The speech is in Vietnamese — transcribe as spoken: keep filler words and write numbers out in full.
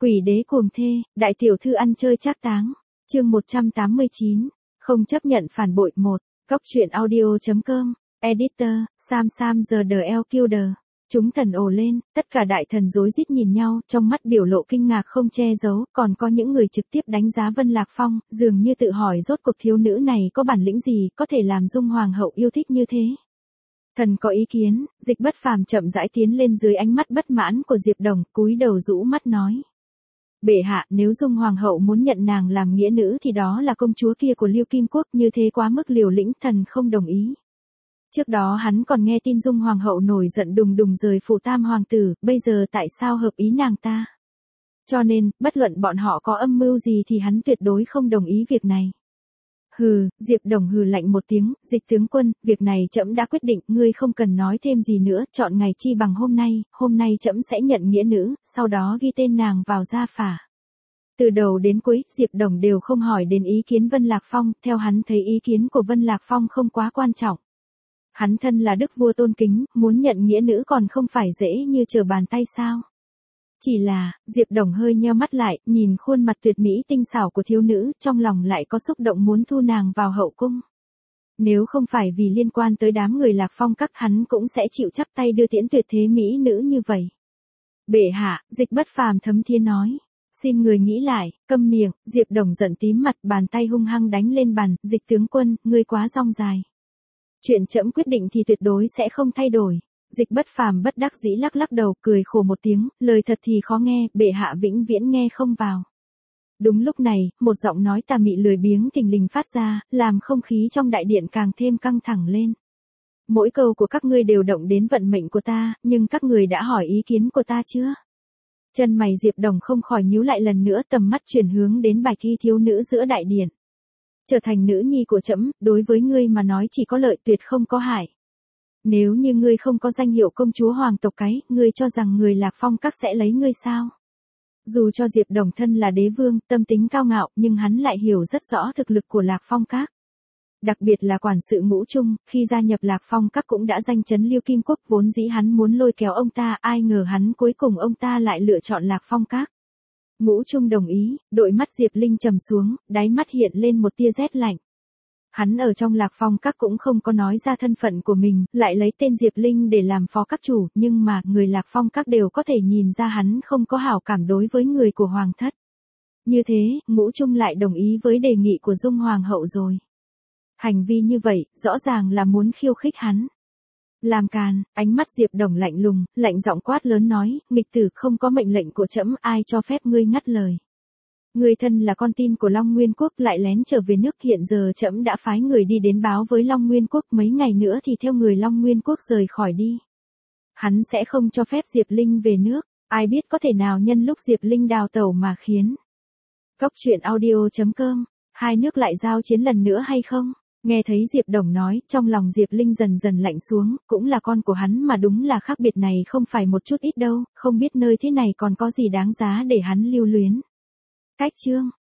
Quỷ đế cuồng thê, đại tiểu thư ăn chơi trác táng. Chương một trăm tám mươi chín, không chấp nhận phản bội một. Cóc truyện audio chấm com, editor, Sam Sam the el Killer. Chúng thần ồ lên, tất cả đại thần rối rít nhìn nhau, trong mắt biểu lộ kinh ngạc không che giấu, còn có những người trực tiếp đánh giá Vân Lạc Phong, dường như tự hỏi rốt cuộc thiếu nữ này có bản lĩnh gì, có thể làm Dung Hoàng hậu yêu thích như thế. Thần có ý kiến, Dịch Bất Phàm chậm rãi tiến lên dưới ánh mắt bất mãn của Diệp Đồng, cúi đầu rũ mắt nói. Bệ hạ, nếu Dung Hoàng hậu muốn nhận nàng làm nghĩa nữ thì đó là công chúa kia của Liêu Kim Quốc, như thế quá mức liều lĩnh, thần không đồng ý. Trước đó hắn còn nghe tin Dung Hoàng hậu nổi giận đùng đùng rời phủ Tam hoàng tử, bây giờ tại sao hợp ý nàng ta? Cho nên, bất luận bọn họ có âm mưu gì thì hắn tuyệt đối không đồng ý việc này. Hừ, Diệp Đồng hừ lạnh một tiếng, Dịch tướng quân, việc này trẫm đã quyết định, ngươi không cần nói thêm gì nữa, chọn ngày chi bằng hôm nay, hôm nay trẫm sẽ nhận nghĩa nữ, sau đó ghi tên nàng vào gia phả. Từ đầu đến cuối, Diệp Đồng đều không hỏi đến ý kiến Vân Lạc Phong, theo hắn thấy ý kiến của Vân Lạc Phong không quá quan trọng. Hắn thân là đức vua tôn kính, muốn nhận nghĩa nữ còn không phải dễ như trở bàn tay sao. Chỉ là, Diệp Đồng hơi nheo mắt lại, nhìn khuôn mặt tuyệt mỹ tinh xảo của thiếu nữ, trong lòng lại có xúc động muốn thu nàng vào hậu cung. Nếu không phải vì liên quan tới đám người Lạc Phong các, hắn cũng sẽ chịu chắp tay đưa tiễn tuyệt thế mỹ nữ như vậy. Bệ hạ, Dịch Bất Phàm thấm thía nói. Xin người nghĩ lại, câm miệng, Diệp Đồng giận tím mặt, bàn tay hung hăng đánh lên bàn, Dịch tướng quân, ngươi quá rong dài. Chuyện trẫm quyết định thì tuyệt đối sẽ không thay đổi. Dịch Bất Phàm bất đắc dĩ lắc lắc đầu, cười khổ một tiếng, lời thật thì khó nghe, bệ hạ vĩnh viễn nghe không vào. Đúng lúc này, một giọng nói tà mị lười biếng thình lình phát ra, làm không khí trong đại điện càng thêm căng thẳng lên. Mỗi câu của các ngươi đều động đến vận mệnh của ta, nhưng các người đã hỏi ý kiến của ta chưa? Chân mày Diệp Đồng không khỏi nhíu lại lần nữa, tầm mắt chuyển hướng đến bài thi thiếu nữ giữa đại điện. Trở thành nữ nhi của trẫm, đối với ngươi mà nói chỉ có lợi tuyệt không có hại. Nếu như ngươi không có danh hiệu công chúa hoàng tộc cái, ngươi cho rằng người Lạc Phong các sẽ lấy ngươi sao? Dù cho Diệp Đồng thân là đế vương, tâm tính cao ngạo, nhưng hắn lại hiểu rất rõ thực lực của Lạc Phong các. Đặc biệt là quản sự Ngũ Trung, khi gia nhập Lạc Phong các cũng đã danh chấn Liêu Kim Quốc, vốn dĩ hắn muốn lôi kéo ông ta, ai ngờ hắn cuối cùng ông ta lại lựa chọn Lạc Phong các. Ngũ Trung đồng ý, đội mắt Diệp Linh trầm xuống, đáy mắt hiện lên một tia rét lạnh. Hắn ở trong Lạc Phong các cũng không có nói ra thân phận của mình, lại lấy tên Diệp Linh để làm phó các chủ, nhưng mà người Lạc Phong các đều có thể nhìn ra hắn không có hảo cảm đối với người của hoàng thất. Như thế, Ngũ Trung lại đồng ý với đề nghị của Dung Hoàng hậu rồi. Hành vi như vậy, rõ ràng là muốn khiêu khích hắn. Làm càn, ánh mắt Diệp Đồng lạnh lùng, lạnh giọng quát lớn nói, nghịch tử, không có mệnh lệnh của trẫm, ai cho phép ngươi ngắt lời. Ngươi thân là con tin của Long Nguyên Quốc lại lén trở về nước, hiện giờ trẫm đã phái người đi đến báo với Long Nguyên Quốc, mấy ngày nữa thì theo người Long Nguyên Quốc rời khỏi đi. Hắn sẽ không cho phép Diệp Linh về nước, ai biết có thể nào nhân lúc Diệp Linh đào tẩu mà khiến. Cóc truyện audio chấm com, hai nước lại giao chiến lần nữa hay không? Nghe thấy Diệp Đồng nói, trong lòng Diệp Linh dần dần lạnh xuống, cũng là con của hắn mà đúng là khác biệt này không phải một chút ít đâu, không biết nơi thế này còn có gì đáng giá để hắn lưu luyến. Cách chương